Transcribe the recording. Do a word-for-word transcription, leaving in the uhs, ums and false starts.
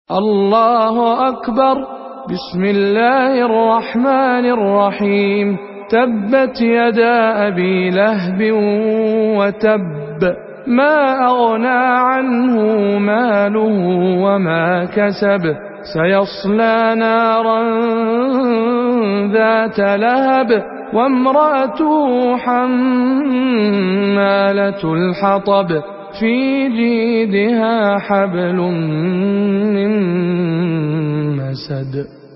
الله أكبر. بسم الله الرحمن الرحيم. تبت يدا أبي لهب وتب، ما أغنى عنه ماله وما كسب، سيصلى نارا ذات لهب، وامرأته حمالة الحطب، في جيدها حبل من مسد.